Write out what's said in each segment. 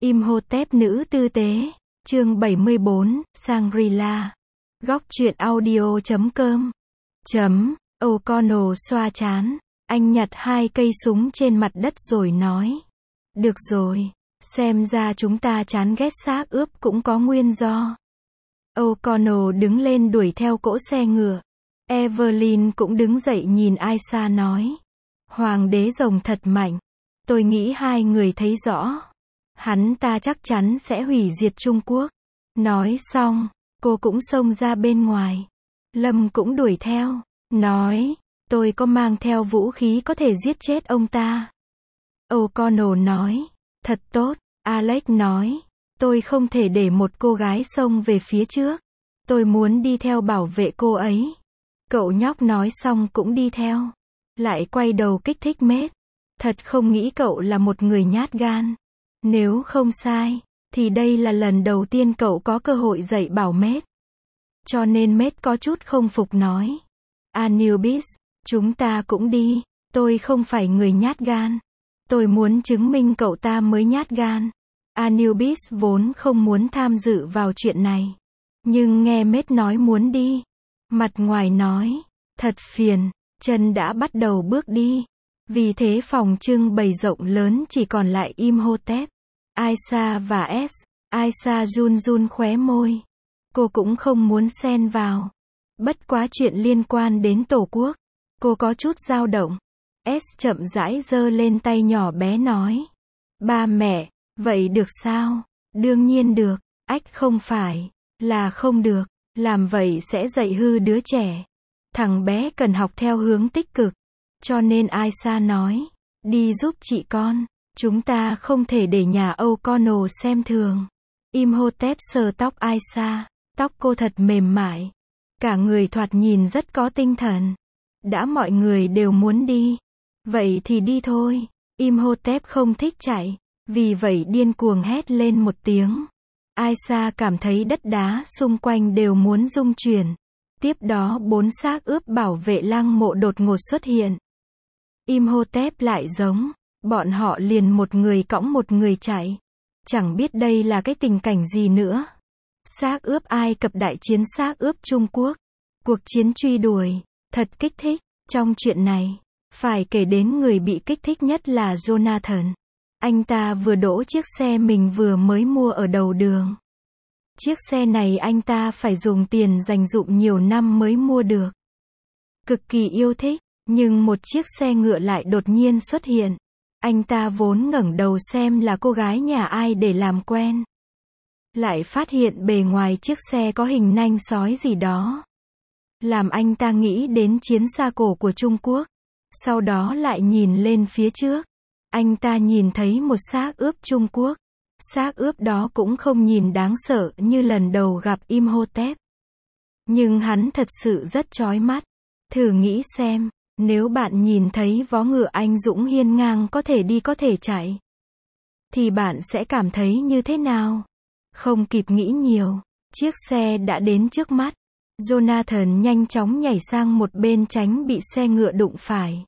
Imhotep nữ tư tế, chương 74, Shangri-La. Góc truyện audio.com. O'Connell xoa trán, anh nhặt 2 cây súng trên mặt đất rồi nói. Được rồi, xem ra chúng ta chán ghét xác ướp cũng có nguyên do. O'Connell đứng lên đuổi theo cỗ xe ngựa. Evelyn cũng đứng dậy nhìn Aisha nói. Hoàng đế rồng thật mạnh. Tôi nghĩ 2 người thấy rõ. Hắn ta chắc chắn sẽ hủy diệt Trung Quốc. Nói xong, cô cũng xông ra bên ngoài. Lâm cũng đuổi theo, nói, tôi có mang theo vũ khí có thể giết chết ông ta. O'Connell nói, thật tốt. Alex nói, tôi không thể để một cô gái xông về phía trước. Tôi muốn đi theo bảo vệ cô ấy. Cậu nhóc nói xong cũng đi theo. Lại quay đầu kích thích Mết. Thật không nghĩ cậu là một người nhát gan. Nếu không sai, thì đây là lần đầu tiên cậu có cơ hội dạy bảo Mết. Cho nên Mết có chút không phục nói. Anubis, chúng ta cũng đi. Tôi không phải người nhát gan. Tôi muốn chứng minh cậu ta mới nhát gan. Anubis vốn không muốn tham dự vào chuyện này. Nhưng nghe Mết nói muốn đi. Mặt ngoài nói, thật phiền, chân đã bắt đầu bước đi. Vì thế phòng trưng bày rộng lớn chỉ còn lại Imhotep, Aisha và S. Aisha run run khóe môi. Cô cũng không muốn xen vào. Bất quá chuyện liên quan đến Tổ quốc. Cô có chút dao động. S chậm rãi giơ lên tay nhỏ bé nói. Ba mẹ, vậy được sao? Đương nhiên được. Ách không phải, là không được. Làm vậy sẽ dạy hư đứa trẻ. Thằng bé cần học theo hướng tích cực. Cho nên Aisha nói, đi giúp chị con. Chúng ta không thể để nhà O'Connell xem thường. Imhotep sờ tóc Aisha. Tóc cô thật mềm mại. Cả người thoạt nhìn rất có tinh thần. Đã mọi người đều muốn đi. Vậy thì đi thôi. Imhotep không thích chạy. Vì vậy điên cuồng hét lên một tiếng. Aisha cảm thấy đất đá xung quanh đều muốn rung chuyển. Tiếp đó 4 xác ướp bảo vệ lăng mộ đột ngột xuất hiện. Imhotep lại giống. Bọn họ liền một người cõng một người chạy. Chẳng biết đây là cái tình cảnh gì nữa. Xác ướp Ai Cập đại chiến xác ướp Trung Quốc. Cuộc chiến truy đuổi. Thật kích thích. Trong chuyện này, phải kể đến người bị kích thích nhất là Jonathan. Anh ta vừa đỗ chiếc xe mình vừa mới mua ở đầu đường. Chiếc xe này anh ta phải dùng tiền dành dụm nhiều năm mới mua được. Cực kỳ yêu thích, nhưng một chiếc xe ngựa lại đột nhiên xuất hiện. Anh ta vốn ngẩng đầu xem là cô gái nhà ai để làm quen. Lại phát hiện bề ngoài chiếc xe có hình nanh sói gì đó. Làm anh ta nghĩ đến chiến xa cổ của Trung Quốc. Sau đó lại nhìn lên phía trước. Anh ta nhìn thấy một xác ướp Trung Quốc. Xác ướp đó cũng không nhìn đáng sợ như lần đầu gặp Imhotep. Nhưng hắn thật sự rất chói mắt. Thử nghĩ xem, nếu bạn nhìn thấy vó ngựa anh dũng hiên ngang có thể đi có thể chạy, thì bạn sẽ cảm thấy như thế nào? Không kịp nghĩ nhiều, chiếc xe đã đến trước mắt. Jonathan nhanh chóng nhảy sang một bên tránh bị xe ngựa đụng phải.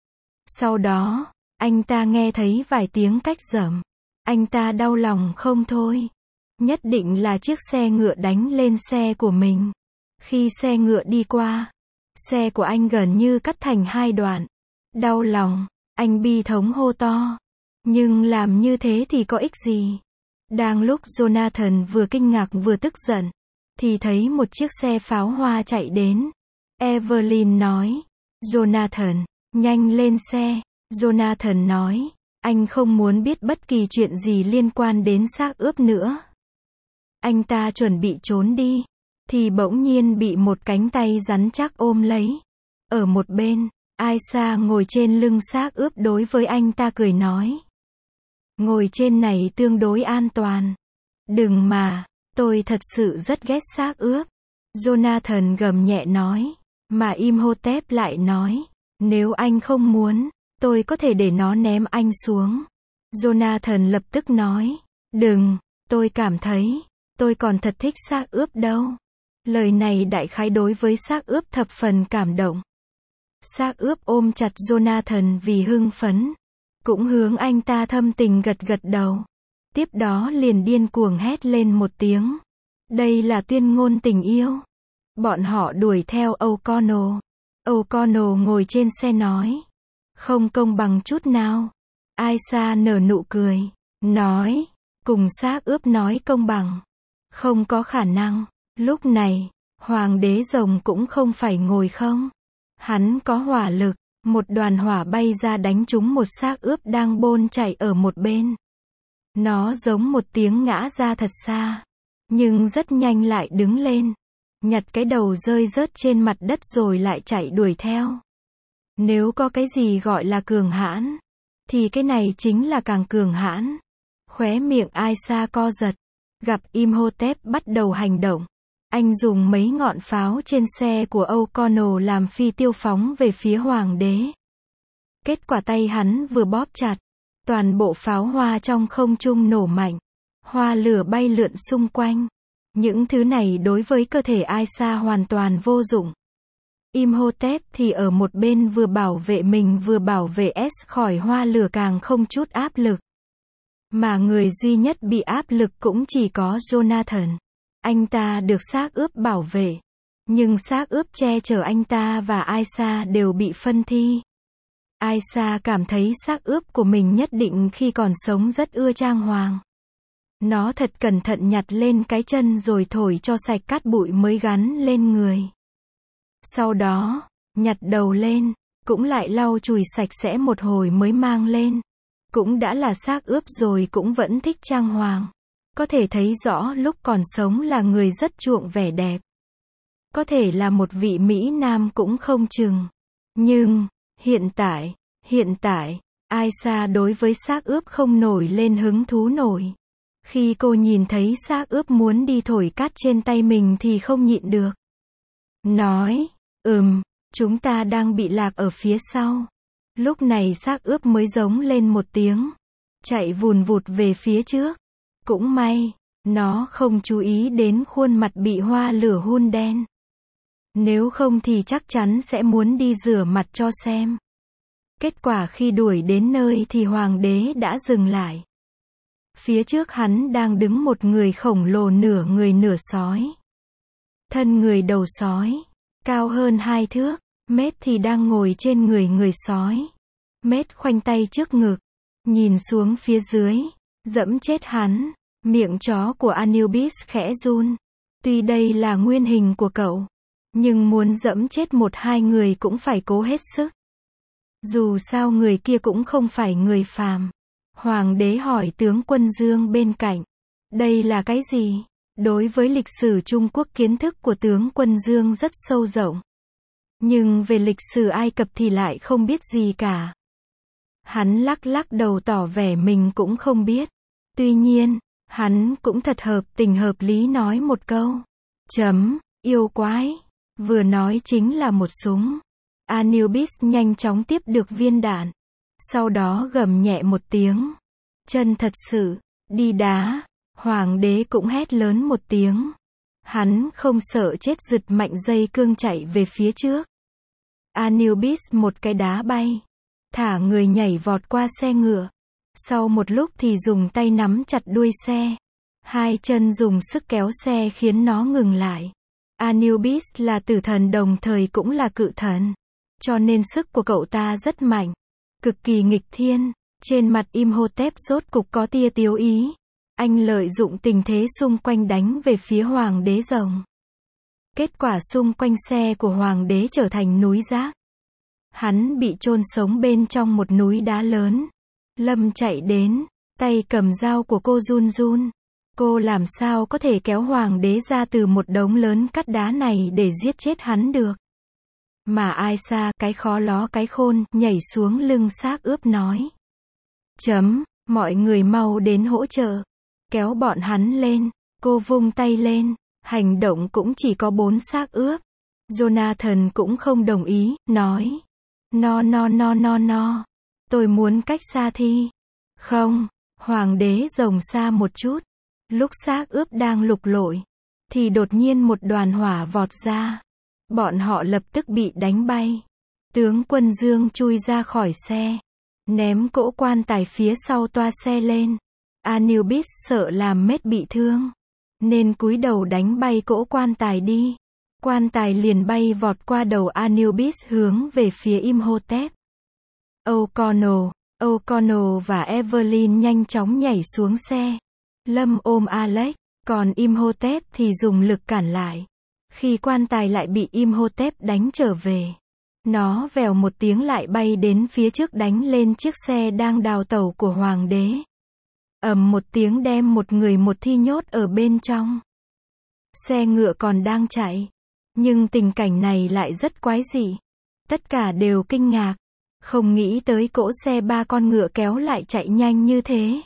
Sau đó, anh ta nghe thấy vài tiếng cách rẩm. Anh ta đau lòng không thôi. Nhất định là chiếc xe ngựa đánh lên xe của mình. Khi xe ngựa đi qua, xe của anh gần như cắt thành 2 đoạn. Đau lòng, anh bi thống hô to. Nhưng làm như thế thì có ích gì? Đang lúc Jonathan vừa kinh ngạc vừa tức giận, thì thấy một chiếc xe pháo hoa chạy đến. Evelyn nói, Jonathan, nhanh lên xe. Jonathan nói, anh không muốn biết bất kỳ chuyện gì liên quan đến xác ướp nữa. Anh ta chuẩn bị trốn đi, thì bỗng nhiên bị một cánh tay rắn chắc ôm lấy. Ở một bên, Aisha ngồi trên lưng xác ướp đối với anh ta cười nói. Ngồi trên này tương đối an toàn. Đừng mà, tôi thật sự rất ghét xác ướp. Jonathan gầm nhẹ nói. Mà Imhotep lại nói, nếu anh không muốn, tôi có thể để nó ném anh xuống. Jonathan lập tức nói, đừng, tôi cảm thấy, tôi còn thật thích xác ướp đâu. Lời này đại khái đối với xác ướp thập phần cảm động. Xác ướp ôm chặt Jonathan vì hưng phấn. Cũng hướng anh ta thâm tình gật gật đầu. Tiếp đó liền điên cuồng hét lên một tiếng. Đây là tuyên ngôn tình yêu. Bọn họ đuổi theo O'Connell. O'Connell ngồi trên xe nói. Không công bằng chút nào. Aisha nở nụ cười. Nói. Cùng xác ướp nói công bằng. Không có khả năng. Lúc này, hoàng đế rồng cũng không phải ngồi không. Hắn có hỏa lực. Một đoàn hỏa bay ra đánh trúng một xác ướp đang bôn chạy ở một bên. Nó giống một tiếng ngã ra thật xa. Nhưng rất nhanh lại đứng lên. Nhặt cái đầu rơi rớt trên mặt đất rồi lại chạy đuổi theo. Nếu có cái gì gọi là cường hãn, thì cái này chính là càng cường hãn. Khóe miệng Aisha co giật. Gặp Imhotep bắt đầu hành động. Anh dùng mấy ngọn pháo trên xe của O'Connell làm phi tiêu phóng về phía hoàng đế. Kết quả tay hắn vừa bóp chặt, toàn bộ pháo hoa trong không trung nổ mạnh. Hoa lửa bay lượn xung quanh. Những thứ này đối với cơ thể Aisha hoàn toàn vô dụng. Imhotep thì ở một bên vừa bảo vệ mình vừa bảo vệ S khỏi hoa lửa càng không chút áp lực. Mà người duy nhất bị áp lực cũng chỉ có Jonathan. Anh ta được xác ướp bảo vệ. Nhưng xác ướp che chở anh ta và Aisha đều bị phân thi. Aisha cảm thấy xác ướp của mình nhất định khi còn sống rất ưa trang hoàng. Nó thật cẩn thận nhặt lên cái chân rồi thổi cho sạch cát bụi mới gắn lên người. Sau đó, nhặt đầu lên, cũng lại lau chùi sạch sẽ một hồi mới mang lên. Cũng đã là xác ướp rồi cũng vẫn thích trang hoàng. Có thể thấy rõ lúc còn sống là người rất chuộng vẻ đẹp. Có thể là một vị Mỹ Nam cũng không chừng. Nhưng, hiện tại, Aisha đối với xác ướp không nổi lên hứng thú nổi. Khi cô nhìn thấy xác ướp muốn đi thổi cát trên tay mình thì không nhịn được. Nói, chúng ta đang bị lạc ở phía sau. Lúc này xác ướp mới giống lên một tiếng. Chạy vùn vụt về phía trước. Cũng may, nó không chú ý đến khuôn mặt bị hoa lửa hun đen. Nếu không thì chắc chắn sẽ muốn đi rửa mặt cho xem. Kết quả khi đuổi đến nơi thì hoàng đế đã dừng lại. Phía trước hắn đang đứng một người khổng lồ nửa người nửa sói. Thân người đầu sói, cao hơn 2 thước, Mết thì đang ngồi trên người sói. Mết khoanh tay trước ngực, nhìn xuống phía dưới, dẫm chết hắn. Miệng chó của Anubis khẽ run. Tuy đây là nguyên hình của cậu, nhưng muốn dẫm chết 1-2 người cũng phải cố hết sức. Dù sao người kia cũng không phải người phàm. Hoàng đế hỏi tướng quân Dương bên cạnh. Đây là cái gì? Đối với lịch sử Trung Quốc kiến thức của tướng quân Dương rất sâu rộng. Nhưng về lịch sử Ai Cập thì lại không biết gì cả. Hắn lắc lắc đầu tỏ vẻ mình cũng không biết. Tuy nhiên, hắn cũng thật hợp tình hợp lý nói một câu. Yêu quái. Vừa nói chính là một súng. Anubis nhanh chóng tiếp được viên đạn. Sau đó gầm nhẹ một tiếng. Chân thật sự, đi đá. Hoàng đế cũng hét lớn một tiếng. Hắn không sợ chết giật mạnh dây cương chạy về phía trước. Anubis một cái đá bay. Thả người nhảy vọt qua xe ngựa. Sau một lúc thì dùng tay nắm chặt đuôi xe. Hai chân dùng sức kéo xe khiến nó ngừng lại. Anubis là tử thần đồng thời cũng là cự thần. Cho nên sức của cậu ta rất mạnh. Cực kỳ nghịch thiên. Trên mặt Imhotep rốt cục có tia tiếu ý. Anh lợi dụng tình thế xung quanh đánh về phía hoàng đế rồng. Kết quả xung quanh xe của hoàng đế trở thành núi rác. Hắn bị chôn sống bên trong một núi đá lớn. Lâm chạy đến, tay cầm dao của cô run run. Cô làm sao có thể kéo hoàng đế ra từ một đống lớn cát đá này để giết chết hắn được. Mà Aisha, cái khó ló cái khôn, nhảy xuống lưng xác ướp nói. Mọi người mau đến hỗ trợ. Kéo bọn hắn lên. Cô vung tay lên. Hành động cũng chỉ có 4 xác ướp. Jonathan cũng không đồng ý, nói. No. Tôi muốn cách xa thi. Không. Hoàng đế rồng xa một chút. Lúc xác ướp đang lục lội. Thì đột nhiên một đoàn hỏa vọt ra. Bọn họ lập tức bị đánh bay. Tướng quân Dương chui ra khỏi xe. Ném cỗ quan tài phía sau toa xe lên. Anubis sợ làm Mết bị thương, nên cúi đầu đánh bay cỗ quan tài đi. Quan tài liền bay vọt qua đầu Anubis hướng về phía Imhotep. O'Connell và Evelyn nhanh chóng nhảy xuống xe. Lâm ôm Alex, còn Imhotep thì dùng lực cản lại. Khi quan tài lại bị Imhotep đánh trở về, nó vèo một tiếng lại bay đến phía trước đánh lên chiếc xe đang đào tẩu của hoàng đế. Ầm một tiếng đem một người một thi nhốt ở bên trong. Xe ngựa còn đang chạy, nhưng tình cảnh này lại rất quái dị. Tất cả đều kinh ngạc, không nghĩ tới cỗ xe 3 con ngựa kéo lại chạy nhanh như thế.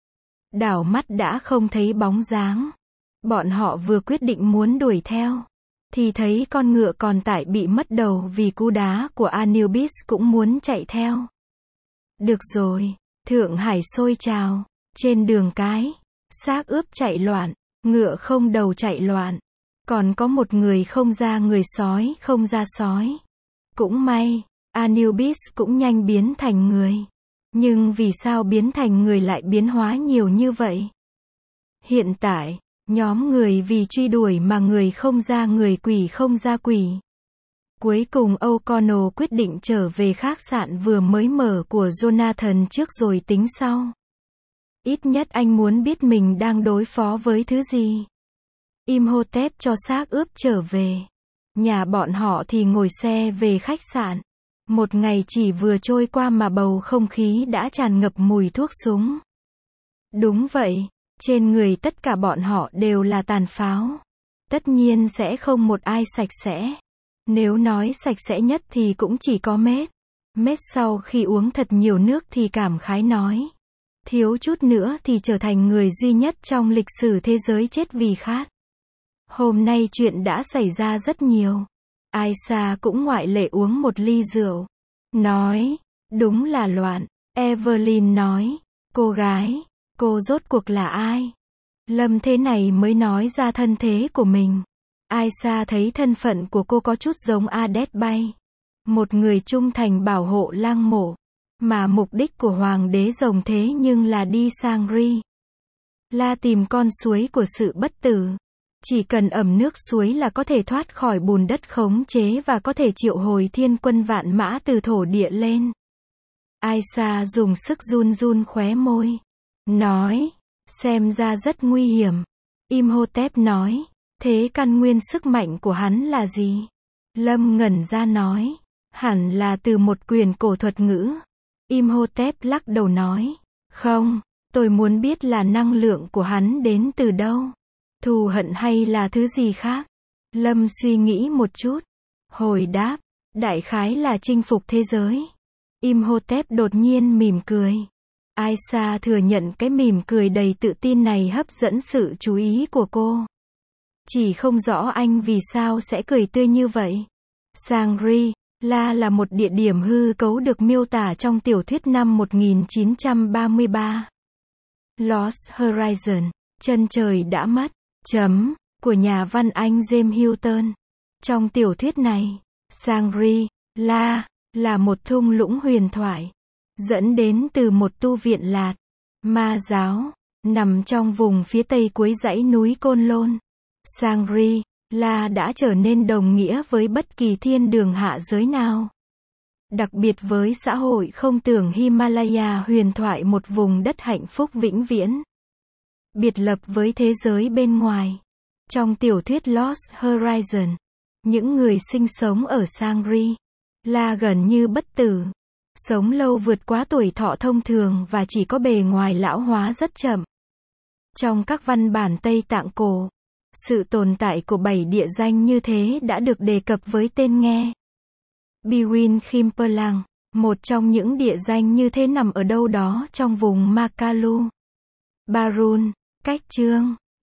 Đảo mắt đã không thấy bóng dáng. Bọn họ vừa quyết định muốn đuổi theo, thì thấy con ngựa còn tải bị mất đầu vì cú đá của Anubis cũng muốn chạy theo. Được rồi, Thượng Hải sôi trào, trên đường cái, xác ướp chạy loạn, ngựa không đầu chạy loạn, còn có một người không ra người sói không ra sói. Cũng may, Anubis cũng nhanh biến thành người. Nhưng vì sao biến thành người lại biến hóa nhiều như vậy? Hiện tại, nhóm người vì truy đuổi mà người không ra người quỷ không ra quỷ. Cuối cùng O'Connell quyết định trở về khách sạn vừa mới mở của Jonathan trước rồi tính sau. Ít nhất anh muốn biết mình đang đối phó với thứ gì. Imhotep cho xác ướp trở về. Nhà bọn họ thì ngồi xe về khách sạn. Một ngày chỉ vừa trôi qua mà bầu không khí đã tràn ngập mùi thuốc súng. Đúng vậy, trên người tất cả bọn họ đều là tàn pháo. Tất nhiên sẽ không một ai sạch sẽ. Nếu nói sạch sẽ nhất thì cũng chỉ có Mết. Mết sau khi uống thật nhiều nước thì cảm khái nói. Thiếu chút nữa thì trở thành người duy nhất trong lịch sử thế giới chết vì khát. Hôm nay chuyện đã xảy ra rất nhiều. Aisha cũng ngoại lệ uống một ly rượu. Nói, đúng là loạn. Evelyn nói, cô gái, cô rốt cuộc là ai? Lâm thế này mới nói ra thân thế của mình. Aisha thấy thân phận của cô có chút giống Ades Bay. Một người trung thành bảo hộ lăng mộ. Mà mục đích của hoàng đế rồng thế nhưng là đi Shangri La tìm con suối của sự bất tử. Chỉ cần ẩm nước suối là có thể thoát khỏi bùn đất khống chế và có thể triệu hồi thiên quân vạn mã từ thổ địa lên. Aisha dùng sức run run khóe môi. Nói, xem ra rất nguy hiểm. Imhotep nói, thế căn nguyên sức mạnh của hắn là gì? Lâm ngẩn ra nói, hẳn là từ một quyền cổ thuật ngữ. Imhotep lắc đầu nói, không, tôi muốn biết là năng lượng của hắn đến từ đâu. Thù hận hay là thứ gì khác? Lâm suy nghĩ một chút. Hồi đáp, đại khái là chinh phục thế giới. Imhotep đột nhiên mỉm cười. Aisha thừa nhận cái mỉm cười đầy tự tin này hấp dẫn sự chú ý của cô. Chỉ không rõ anh vì sao sẽ cười tươi như vậy. Shangri-La là một địa điểm hư cấu được miêu tả trong tiểu thuyết năm 1933. Lost Horizon, chân trời đã mất, của nhà văn Anh James Hilton. Trong tiểu thuyết này, Shangri-La là một thung lũng huyền thoại, dẫn đến từ một tu viện Lạt Ma giáo, nằm trong vùng phía tây cuối dãy núi Côn Lôn. Shangri-La đã trở nên đồng nghĩa với bất kỳ thiên đường hạ giới nào. Đặc biệt với xã hội không tưởng Himalaya huyền thoại, một vùng đất hạnh phúc vĩnh viễn. Biệt lập với thế giới bên ngoài. Trong tiểu thuyết Lost Horizon, những người sinh sống ở Shangri-La gần như bất tử. Sống lâu vượt quá tuổi thọ thông thường và chỉ có bề ngoài lão hóa rất chậm. Trong các văn bản Tây Tạng cổ, sự tồn tại của 7 địa danh như thế đã được đề cập với tên nghe. Biwin Khimperlang, một trong những địa danh như thế nằm ở đâu đó trong vùng Makalu. Barun, cách Chương